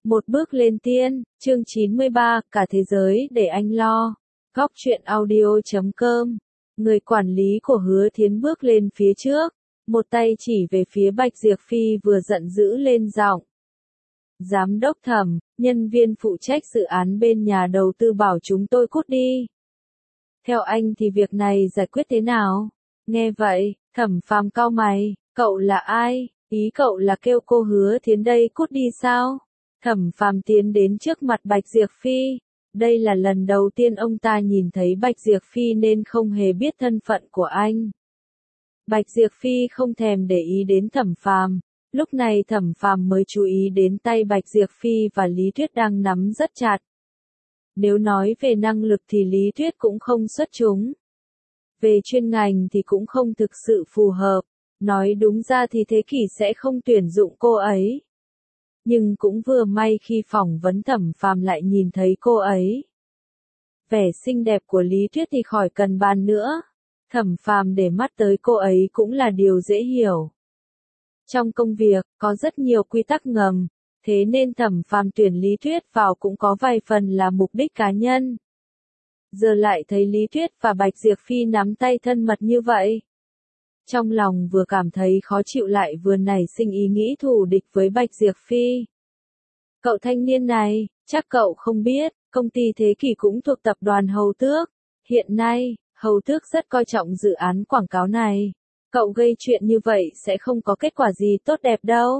Một bước lên tiên, chương 93, cả thế giới để anh lo. Góc truyện audio.com. Người quản lý của Hứa Thiến bước lên phía trước, một tay chỉ về phía Bạch Diệp Phi vừa giận dữ lên giọng. Giám đốc Thẩm, nhân viên phụ trách dự án bên nhà đầu tư bảo chúng tôi cút đi. Theo anh thì việc này giải quyết thế nào? Nghe vậy, Thẩm Phàm cau mày, cậu là ai? Ý cậu là kêu cô Hứa Thiến đây cút đi sao? Thẩm Phàm tiến đến trước mặt Bạch Diệp Phi. Đây là lần đầu tiên ông ta nhìn thấy Bạch Diệp Phi nên không hề biết thân phận của anh. Bạch Diệp Phi không thèm để ý đến Thẩm Phàm. Lúc này Thẩm Phàm mới chú ý đến tay Bạch Diệp Phi và Lý Tuyết đang nắm rất chặt. Nếu nói về năng lực thì Lý Tuyết cũng không xuất chúng. Về chuyên ngành thì cũng không thực sự phù hợp. Nói đúng ra thì Thế Kỷ sẽ không tuyển dụng cô ấy. Nhưng cũng vừa may khi phỏng vấn Thẩm Phàm lại nhìn thấy cô ấy. Vẻ xinh đẹp của Lý Tuyết thì khỏi cần bàn nữa. Thẩm Phàm để mắt tới cô ấy cũng là điều dễ hiểu. Trong công việc, có rất nhiều quy tắc ngầm, thế nên Thẩm Phàm tuyển Lý Tuyết vào cũng có vài phần là mục đích cá nhân. Giờ lại thấy Lý Tuyết và Bạch Diệp Phi nắm tay thân mật như vậy. Trong lòng vừa cảm thấy khó chịu lại vừa nảy sinh ý nghĩ thù địch với Bạch Diệp Phi. Cậu thanh niên này, chắc cậu không biết, công ty Thế Kỷ cũng thuộc tập đoàn Hầu Tước. Hiện nay, Hầu Tước rất coi trọng dự án quảng cáo này. Cậu gây chuyện như vậy sẽ không có kết quả gì tốt đẹp đâu.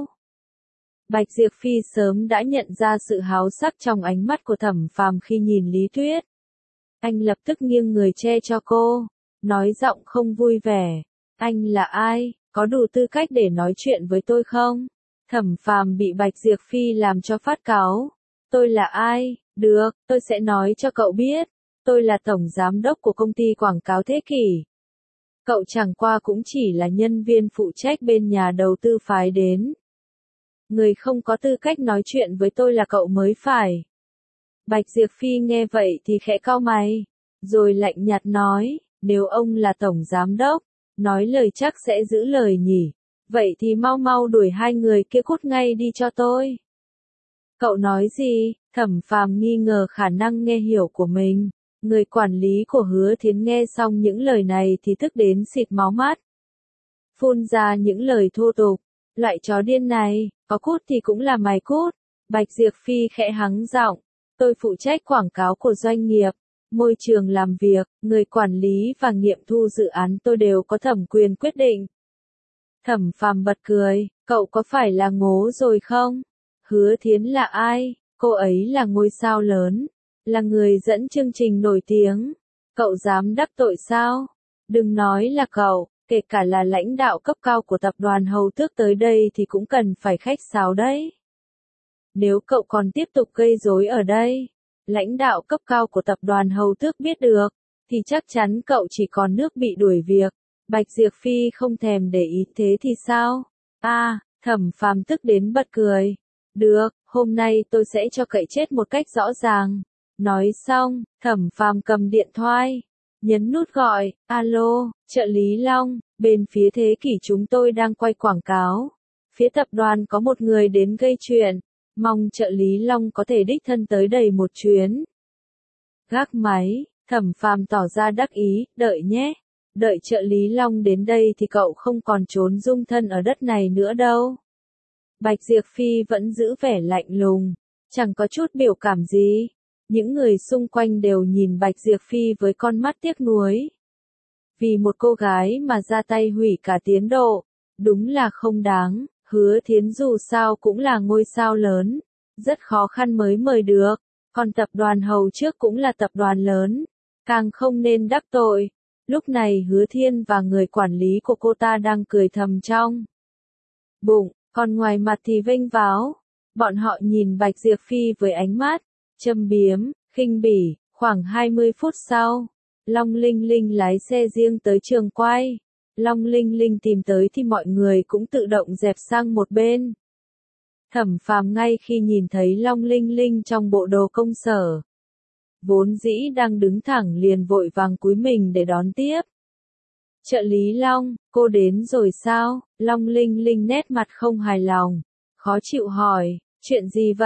Bạch Diệp Phi sớm đã nhận ra sự háo sắc trong ánh mắt của Thẩm Phàm khi nhìn Lý Tuyết. Anh lập tức nghiêng người che cho cô, nói giọng không vui vẻ. Anh là ai, có đủ tư cách để nói chuyện với tôi không? Thẩm Phàm bị Bạch Diệp Phi làm cho phát cáu. Tôi là ai? Được, tôi sẽ nói cho cậu biết. Tôi là tổng giám đốc của công ty quảng cáo Thế Kỷ. Cậu chẳng qua cũng chỉ là nhân viên phụ trách bên nhà đầu tư phái đến. Người không có tư cách nói chuyện với tôi là cậu mới phải. Bạch Diệp Phi nghe vậy thì khẽ cau mày, rồi lạnh nhạt nói, nếu ông là tổng giám đốc, nói lời chắc sẽ giữ lời nhỉ. Vậy thì mau mau đuổi hai người kia cút ngay đi cho tôi. Cậu nói gì? Thẩm Phàm nghi ngờ khả năng nghe hiểu của mình. Người quản lý của Hứa Thiến nghe xong những lời này thì tức đến xịt máu mắt. Phun ra những lời thô tục. Loại chó điên này, có cút thì cũng là mày cút. Bạch Diệp Phi khẽ hắng giọng. Tôi phụ trách quảng cáo của doanh nghiệp. Môi trường làm việc, người quản lý và nghiệm thu dự án tôi đều có thẩm quyền quyết định. Thẩm Phàm bật cười, cậu có phải là ngố rồi không? Hứa Thiến là ai? Cô ấy là ngôi sao lớn, là người dẫn chương trình nổi tiếng. Cậu dám đắc tội sao? Đừng nói là cậu, kể cả là lãnh đạo cấp cao của tập đoàn Hầu Tước tới đây thì cũng cần phải khách sáo đấy. Nếu cậu còn tiếp tục gây rối ở đây, lãnh đạo cấp cao của tập đoàn Hầu Tước biết được, thì chắc chắn cậu chỉ còn nước bị đuổi việc. Bạch Diệp Phi không thèm để ý thế thì sao? Thẩm Phàm tức đến bật cười. Được, hôm nay tôi sẽ cho cậy chết một cách rõ ràng. Nói xong, Thẩm Phàm cầm điện thoại, nhấn nút gọi, alo, trợ lý Long, bên phía Thế Kỷ chúng tôi đang quay quảng cáo. Phía tập đoàn có một người đến gây chuyện, mong trợ lý Long có thể đích thân tới đây một chuyến. Gác máy, Thẩm Phàm tỏ ra đắc ý, đợi nhé. Đợi trợ lý Long đến đây thì cậu không còn trốn dung thân ở đất này nữa đâu. Bạch Diệp Phi vẫn giữ vẻ lạnh lùng, chẳng có chút biểu cảm gì. Những người xung quanh đều nhìn Bạch Diệp Phi với con mắt tiếc nuối. Vì một cô gái mà ra tay hủy cả tiến độ, đúng là không đáng. Hứa Thiến dù sao cũng là ngôi sao lớn, rất khó khăn mới mời được. Còn tập đoàn Hầu trước cũng là tập đoàn lớn, càng không nên đắc tội. Lúc này Hứa Thiên và người quản lý của cô ta đang cười thầm trong bụng, còn ngoài mặt thì vênh váo. Bọn họ nhìn Bạch Diệp Phi với ánh mắt châm biếm, khinh bỉ. Khoảng 20 phút sau, Long Linh Linh lái xe riêng tới trường quay. Long Linh Linh tìm tới thì mọi người cũng tự động dẹp sang một bên. Thẩm Phàm ngay khi nhìn thấy Long Linh Linh trong bộ đồ công sở, vốn dĩ đang đứng thẳng liền vội vàng cúi mình để đón tiếp. Trợ lý Long, cô đến rồi sao? Long Linh Linh nét mặt không hài lòng, khó chịu hỏi, chuyện gì vậy?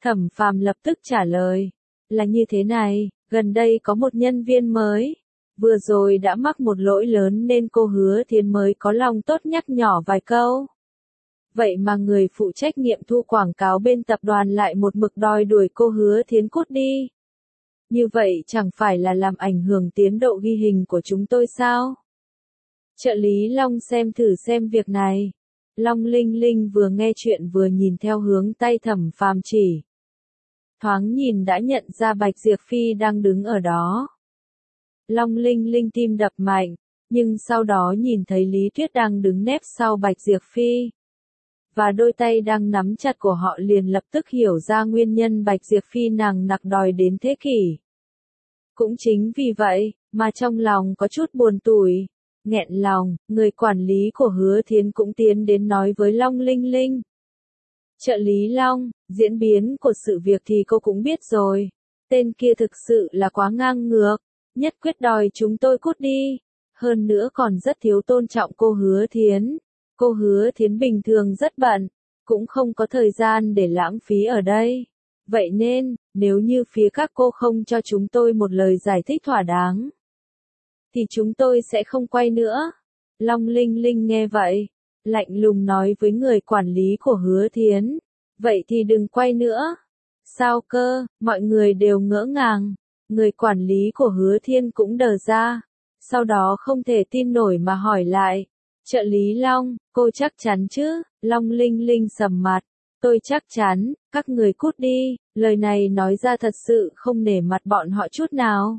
Thẩm Phàm lập tức trả lời. Là như thế này, gần đây có một nhân viên mới. Vừa rồi đã mắc một lỗi lớn nên cô Hứa Thiến mới có lòng tốt nhắc nhỏ vài câu. Vậy mà người phụ trách nghiệm thu quảng cáo bên tập đoàn lại một mực đòi đuổi cô Hứa Thiến cút đi. Như vậy chẳng phải là làm ảnh hưởng tiến độ ghi hình của chúng tôi sao? Trợ lý Long xem thử xem việc này. Long Linh Linh vừa nghe chuyện vừa nhìn theo hướng tay Thẩm Phàm chỉ. Thoáng nhìn đã nhận ra Bạch Diệp Phi đang đứng ở đó. Long Linh Linh tim đập mạnh, nhưng sau đó nhìn thấy Lý Tuyết đang đứng nép sau Bạch Diệp Phi. Và đôi tay đang nắm chặt của họ liền lập tức hiểu ra nguyên nhân Bạch Diệp Phi nằng nặc đòi đến thế kỷ. Cũng chính vì vậy, mà trong lòng có chút buồn tủi, nghẹn lòng, người quản lý của Hứa Thiến cũng tiến đến nói với Long Linh Linh. Trợ lý Long, diễn biến của sự việc thì cô cũng biết rồi. Tên kia thực sự là quá ngang ngược, nhất quyết đòi chúng tôi cút đi. Hơn nữa còn rất thiếu tôn trọng cô Hứa Thiến. Cô Hứa Thiến bình thường rất bận, cũng không có thời gian để lãng phí ở đây. Vậy nên, nếu như phía các cô không cho chúng tôi một lời giải thích thỏa đáng, thì chúng tôi sẽ không quay nữa. Long Linh Linh nghe vậy, lạnh lùng nói với người quản lý của Hứa Thiến. Vậy thì đừng quay nữa. Sao cơ, mọi người đều ngỡ ngàng. Người quản lý của Hứa Thiên cũng đờ ra. Sau đó không thể tin nổi mà hỏi lại. Trợ lý Long, cô chắc chắn chứ? Long Linh Linh sầm mặt. Tôi chắc chắn, các người cút đi. Lời này nói ra thật sự không nể mặt bọn họ chút nào.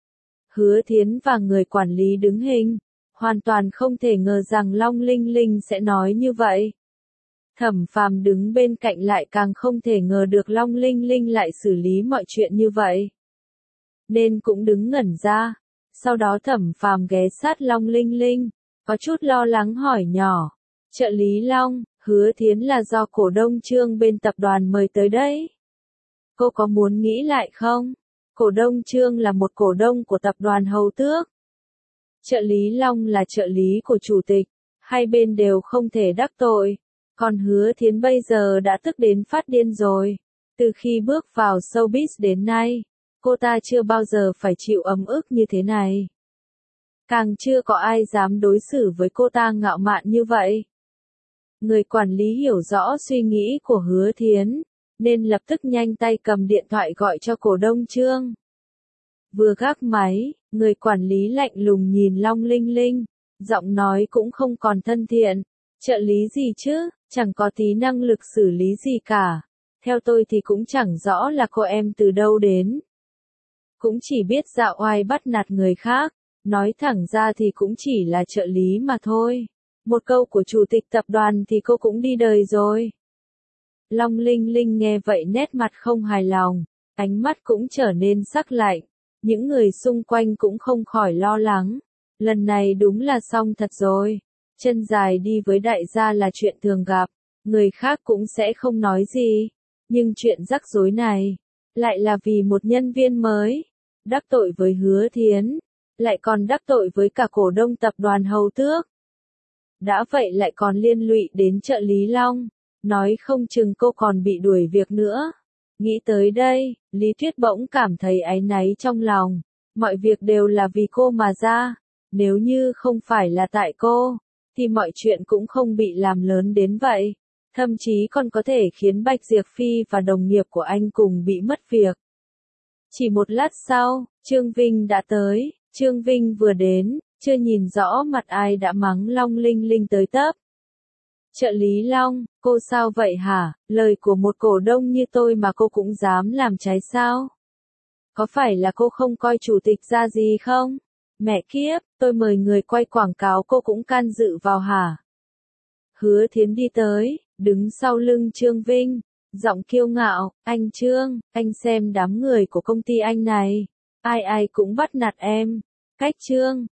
Hứa Thiến và người quản lý đứng hình. Hoàn toàn không thể ngờ rằng Long Linh Linh sẽ nói như vậy. Thẩm Phàm đứng bên cạnh lại càng không thể ngờ được Long Linh Linh lại xử lý mọi chuyện như vậy. Nên cũng đứng ngẩn ra. Sau đó Thẩm Phàm ghé sát Long Linh Linh, có chút lo lắng hỏi nhỏ. Trợ lý Long, Hứa Thiến là do cổ đông Trương bên tập đoàn mời tới đấy. Cô có muốn nghĩ lại không? Cổ đông Trương là một cổ đông của tập đoàn Hầu Tước. Trợ lý Long là trợ lý của chủ tịch, hai bên đều không thể đắc tội. Còn Hứa Thiến bây giờ đã tức đến phát điên rồi. Từ khi bước vào showbiz đến nay, cô ta chưa bao giờ phải chịu ấm ức như thế này. Càng chưa có ai dám đối xử với cô ta ngạo mạn như vậy. Người quản lý hiểu rõ suy nghĩ của Hứa Thiến, nên lập tức nhanh tay cầm điện thoại gọi cho cổ đông Trương. Vừa gác máy, người quản lý lạnh lùng nhìn Long Linh Linh, giọng nói cũng không còn thân thiện. Trợ lý gì chứ, chẳng có tí năng lực xử lý gì cả. Theo tôi thì cũng chẳng rõ là cô em từ đâu đến. Cũng chỉ biết dạo oai bắt nạt người khác, nói thẳng ra thì cũng chỉ là trợ lý mà thôi. Một câu của chủ tịch tập đoàn thì cô cũng đi đời rồi. Long Linh Linh nghe vậy nét mặt không hài lòng, ánh mắt cũng trở nên sắc lạnh. Những người xung quanh cũng không khỏi lo lắng. Lần này đúng là xong thật rồi. Chân dài đi với đại gia là chuyện thường gặp, người khác cũng sẽ không nói gì. Nhưng chuyện rắc rối này, lại là vì một nhân viên mới, đắc tội với Hứa Thiến, lại còn đắc tội với cả cổ đông tập đoàn Hầu Tước. Đã vậy lại còn liên lụy đến trợ lý Long, nói không chừng cô còn bị đuổi việc nữa. Nghĩ tới đây, Lý Tuyết bỗng cảm thấy áy náy trong lòng, mọi việc đều là vì cô mà ra, nếu như không phải là tại cô, thì mọi chuyện cũng không bị làm lớn đến vậy, thậm chí còn có thể khiến Bạch Diệp Phi và đồng nghiệp của anh cùng bị mất việc. Chỉ một lát sau, Trương Vinh đã tới. Trương Vinh vừa đến, chưa nhìn rõ mặt ai đã mắng Long Linh Linh tới tấp. Trợ lý Long, cô sao vậy hả? Lời của một cổ đông như tôi mà cô cũng dám làm trái sao? Có phải là cô không coi chủ tịch ra gì không? Mẹ kiếp, tôi mời người quay quảng cáo cô cũng can dự vào hả? Hứa Thiến đi tới, đứng sau lưng Trương Vinh, giọng kiêu ngạo, anh Trương, anh xem đám người của công ty anh này, ai ai cũng bắt nạt em. Cách Trương,